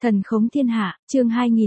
Thần khống thiên hạ, chương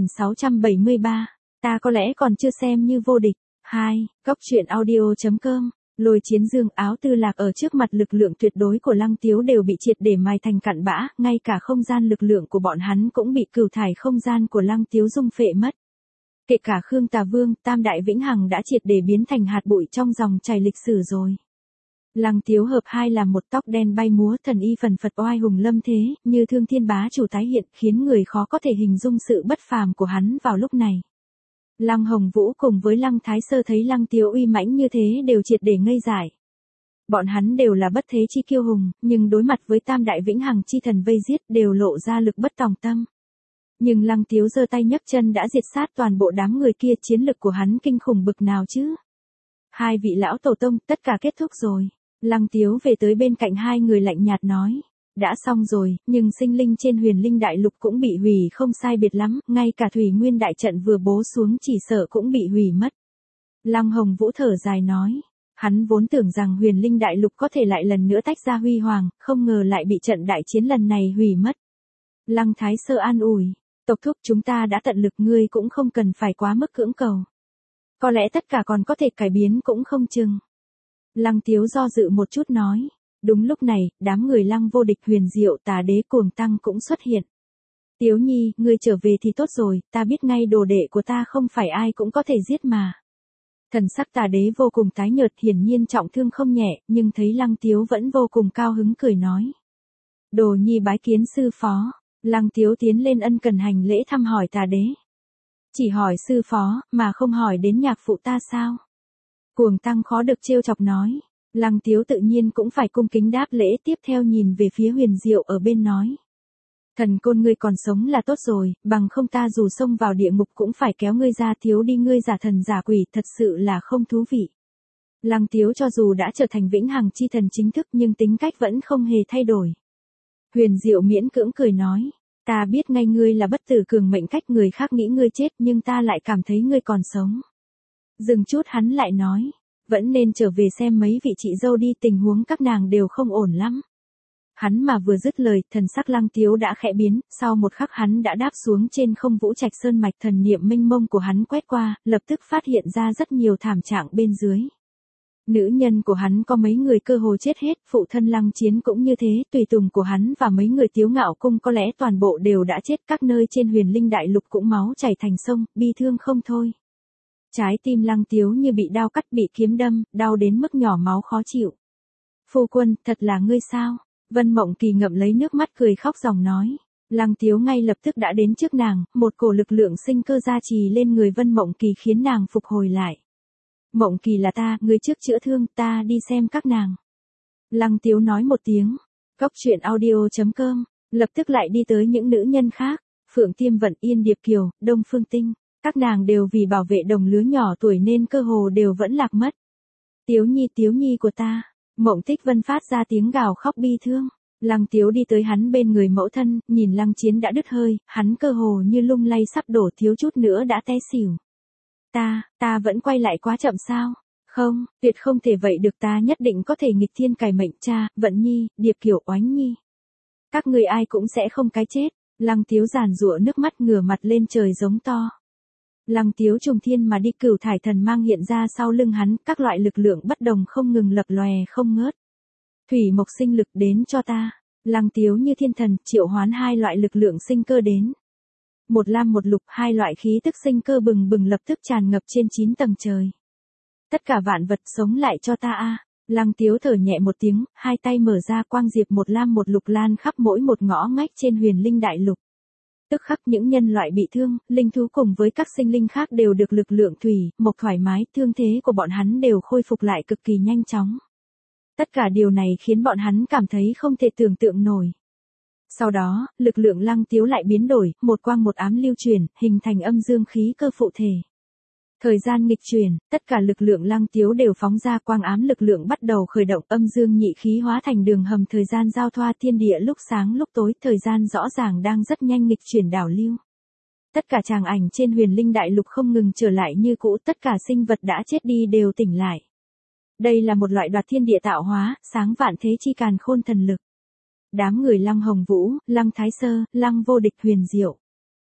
2673. Ta có lẽ còn chưa xem như vô địch. 2. Góc truyện audio.com. Lôi chiến dương áo tư lạc ở trước mặt lực lượng tuyệt đối của Lăng Tiếu đều bị triệt để mài thành cặn bã, ngay cả không gian lực lượng của bọn hắn cũng bị cửu thải không gian của Lăng Tiếu dung phệ mất. Kể cả Khương Tà Vương, Tam Đại Vĩnh Hằng đã triệt để biến thành hạt bụi trong dòng chảy lịch sử rồi. Lăng Tiếu hợp hai làm một tóc đen bay múa, thần y phần phật oai hùng lâm thế, như thương thiên bá chủ tái hiện, khiến người khó có thể hình dung sự bất phàm của hắn vào lúc này. Lăng Hồng Vũ cùng với Lăng Thái Sơ thấy Lăng Tiếu uy mãnh như thế đều triệt để ngây dại. Bọn hắn đều là bất thế chi kiêu hùng, nhưng đối mặt với Tam Đại Vĩnh Hằng chi thần vây giết đều lộ ra lực bất tòng tâm. Nhưng Lăng Tiếu giơ tay nhấc chân đã diệt sát toàn bộ đám người kia, chiến lực của hắn kinh khủng bực nào chứ. Hai vị lão tổ tông, tất cả kết thúc rồi. Lăng Tiếu về tới bên cạnh hai người lạnh nhạt nói. Đã xong rồi, nhưng sinh linh trên Huyền Linh Đại Lục cũng bị hủy không sai biệt lắm, ngay cả Thủy Nguyên Đại Trận vừa bố xuống chỉ sợ cũng bị hủy mất. Lăng Hồng Vũ thở dài nói. Hắn vốn tưởng rằng Huyền Linh Đại Lục có thể lại lần nữa tách ra huy hoàng, không ngờ lại bị trận đại chiến lần này hủy mất. Lăng Thái Sơ an ủi. Tộc thúc, chúng ta đã tận lực, ngươi cũng không cần phải quá mức cưỡng cầu. Có lẽ tất cả còn có thể cải biến cũng không chừng. Lăng Tiếu do dự một chút nói. Đúng lúc này, đám người Lăng Vô Địch, Huyền Diệu, Tà Đế, Cuồng Tăng cũng xuất hiện. Tiếu Nhi, ngươi trở về thì tốt rồi, ta biết ngay đồ đệ của ta không phải ai cũng có thể giết mà. Thần sắc Tà Đế vô cùng tái nhợt, hiển nhiên trọng thương không nhẹ, nhưng thấy Lăng Tiếu vẫn vô cùng cao hứng cười nói. Đồ Nhi bái kiến sư phó. Lăng Tiếu tiến lên ân cần hành lễ thăm hỏi Tà Đế. Chỉ hỏi sư phó, mà không hỏi đến nhạc phụ ta sao? Cuồng Tăng khó được trêu chọc nói. Lăng Tiếu tự nhiên cũng phải cung kính đáp lễ, tiếp theo nhìn về phía Huyền Diệu ở bên nói. Thần côn, ngươi còn sống là tốt rồi, bằng không ta dù xông vào địa ngục cũng phải kéo ngươi ra. Tiếu đi, ngươi giả thần giả quỷ thật sự là không thú vị. Lăng Tiếu cho dù đã trở thành Vĩnh Hằng chi thần chính thức nhưng tính cách vẫn không hề thay đổi. Huyền Diệu miễn cưỡng cười nói. Ta biết ngay ngươi là bất tử cường mệnh, cách người khác nghĩ ngươi chết nhưng ta lại cảm thấy ngươi còn sống. Dừng chút hắn lại nói. Vẫn nên trở về xem mấy vị chị dâu đi, tình huống các nàng đều không ổn lắm. Hắn mà vừa dứt lời, thần sắc Lăng Tiếu đã khẽ biến, sau một khắc hắn đã đáp xuống trên không Vũ Trạch Sơn mạch, thần niệm mênh mông của hắn quét qua, lập tức phát hiện ra rất nhiều thảm trạng bên dưới. Nữ nhân của hắn có mấy người cơ hồ chết hết, phụ thân Lăng Chiến cũng như thế, tùy tùng của hắn và mấy người Tiếu Ngạo Cung có lẽ toàn bộ đều đã chết, các nơi trên Huyền Linh Đại Lục cũng máu chảy thành sông, bi thương không thôi. Trái tim Lăng Tiếu như bị đao cắt, bị kiếm đâm, đau đến mức nhỏ máu khó chịu. Phu quân, thật là ngươi sao? Vân Mộng Kỳ ngậm lấy nước mắt cười khóc ròng nói. Lăng Tiếu ngay lập tức đã đến trước nàng, một cổ lực lượng sinh cơ gia trì lên người Vân Mộng Kỳ khiến nàng phục hồi lại. Mộng Kỳ là ta, ngươi trước chữa thương, ta đi xem các nàng. Lăng Tiếu nói một tiếng. Góc truyện audio.com, lập tức lại đi tới những nữ nhân khác. Phượng Tiêm Vận, Yên Điệp Kiều, Đông Phương Tinh. Các nàng đều vì bảo vệ đồng lứa nhỏ tuổi nên cơ hồ đều vẫn lạc mất. Tiếu Nhi của ta. Mộng Tích Vân phát ra tiếng gào khóc bi thương. Lăng Tiếu đi tới hắn bên người mẫu thân, nhìn Lăng Chiến đã đứt hơi, hắn cơ hồ như lung lay sắp đổ, thiếu chút nữa đã té xỉu. Ta vẫn quay lại quá chậm sao? Không, tuyệt không thể vậy được, ta nhất định có thể nghịch thiên cải mệnh. Cha, Vận Nhi, Điệp Kiều, Oánh Nhi. Các người ai cũng sẽ không cái chết. Lăng Tiếu giàn giụa nước mắt, ngửa mặt lên trời giống to. Lăng Tiếu trùng thiên mà đi, cửu thải thần mang hiện ra sau lưng hắn, các loại lực lượng bất đồng không ngừng lập lòe không ngớt. Thủy mộc sinh lực, đến cho ta. Lăng Tiếu như thiên thần, triệu hoán hai loại lực lượng sinh cơ đến. Một lam một lục, hai loại khí tức sinh cơ bừng bừng lập tức tràn ngập trên 9 tầng trời. Tất cả vạn vật sống lại cho ta a. Lăng Tiếu thở nhẹ một tiếng, hai tay mở ra, quang diệp một lam một lục lan khắp mỗi một ngõ ngách trên Huyền Linh Đại Lục. Tức khắc những nhân loại bị thương, linh thú cùng với các sinh linh khác đều được lực lượng thủy, mộc thoải mái, thương thế của bọn hắn đều khôi phục lại cực kỳ nhanh chóng. Tất cả điều này khiến bọn hắn cảm thấy không thể tưởng tượng nổi. Sau đó, lực lượng Lăng Tiếu lại biến đổi, một quang một ám lưu chuyển, hình thành âm dương khí cơ phụ thể. Thời gian nghịch chuyển, tất cả lực lượng Lăng Tiếu đều phóng ra, quang ám lực lượng bắt đầu khởi động, âm dương nhị khí hóa thành đường hầm thời gian giao thoa, thiên địa lúc sáng lúc tối, thời gian rõ ràng đang rất nhanh nghịch chuyển đảo lưu. Tất cả tràng ảnh trên Huyền Linh Đại Lục không ngừng trở lại như cũ, tất cả sinh vật đã chết đi đều tỉnh lại. Đây là một loại đoạt thiên địa tạo hóa, sáng vạn thế chi càn khôn thần lực. Đám người Lăng Hồng Vũ, Lăng Thái Sơ, Lăng Vô Địch, Huyền Diệu,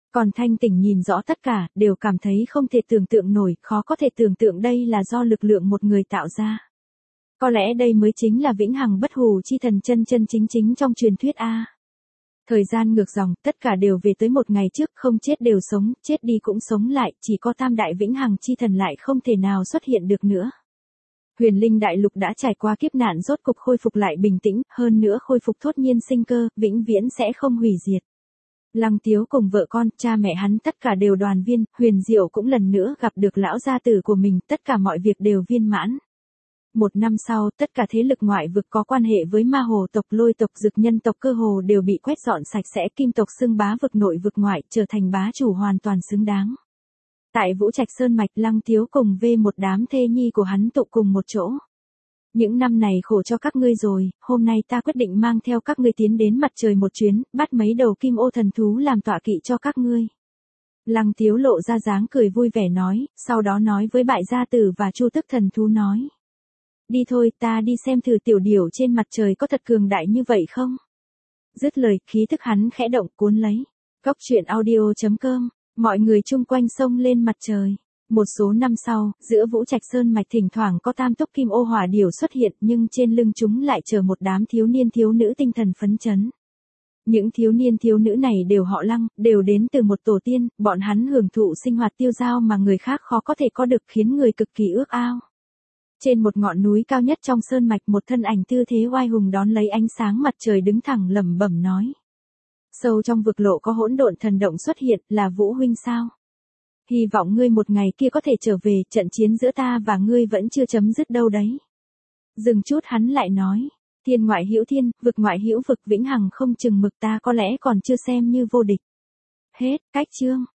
Còn thanh tỉnh nhìn rõ tất cả, đều cảm thấy không thể tưởng tượng nổi, khó có thể tưởng tượng đây là do lực lượng một người tạo ra. Có lẽ đây mới chính là vĩnh hằng bất hủ chi thần chân chân chính chính trong truyền thuyết A. Thời gian ngược dòng, tất cả đều về tới một ngày trước, không chết đều sống, chết đi cũng sống lại, chỉ có tam đại vĩnh hằng chi thần lại không thể nào xuất hiện được nữa. Huyền linh đại lục đã trải qua kiếp nạn rốt cục khôi phục lại bình tĩnh, hơn nữa khôi phục thốt nhiên sinh cơ, vĩnh viễn sẽ không hủy diệt. Lăng Tiếu cùng vợ con, cha mẹ hắn tất cả đều đoàn viên, Huyền Diệu cũng lần nữa gặp được lão gia tử của mình, tất cả mọi việc đều viên mãn. Một năm sau, tất cả thế lực ngoại vực có quan hệ với ma hồ tộc, lôi tộc, dực nhân tộc cơ hồ đều bị quét dọn sạch sẽ, kim tộc xưng bá vực nội vực ngoại, trở thành bá chủ hoàn toàn xứng đáng. Tại Vũ Trạch Sơn Mạch, Lăng Tiếu cùng một đám thê nhi của hắn tụ cùng một chỗ. Những năm này khổ cho các ngươi rồi, hôm nay ta quyết định mang theo các ngươi tiến đến mặt trời một chuyến, bắt mấy đầu kim ô thần thú làm tọa kỵ cho các ngươi. Lăng Tiếu lộ ra dáng cười vui vẻ nói, sau đó nói với Bại Gia Tử và Chu Tức thần thú nói. Đi thôi, ta đi xem thử tiểu điểu trên mặt trời có thật cường đại như vậy không? Dứt lời, khí thức hắn khẽ động cuốn lấy. Góc truyện audio.com, mọi người chung quanh sông lên mặt trời. Một số năm sau, giữa Vũ Trạch Sơn Mạch thỉnh thoảng có tam túc kim ô hỏa điểu xuất hiện, nhưng trên lưng chúng lại chở một đám thiếu niên thiếu nữ tinh thần phấn chấn. Những thiếu niên thiếu nữ này đều họ Lăng, đều đến từ một tổ tiên, bọn hắn hưởng thụ sinh hoạt tiêu dao mà người khác khó có thể có được, khiến người cực kỳ ước ao. Trên một ngọn núi cao nhất trong sơn mạch, một thân ảnh tư thế oai hùng đón lấy ánh sáng mặt trời đứng thẳng lẩm bẩm nói. Sâu trong vực lộ có hỗn độn thần động xuất hiện, là Vũ huynh sao? Hy vọng ngươi một ngày kia có thể trở về, trận chiến giữa ta và ngươi vẫn chưa chấm dứt đâu đấy. Dừng chút hắn lại nói, thiên ngoại hữu thiên, vực ngoại hữu vực, vĩnh hằng không chừng mực, ta có lẽ còn chưa xem như vô địch. Hết, cách chương.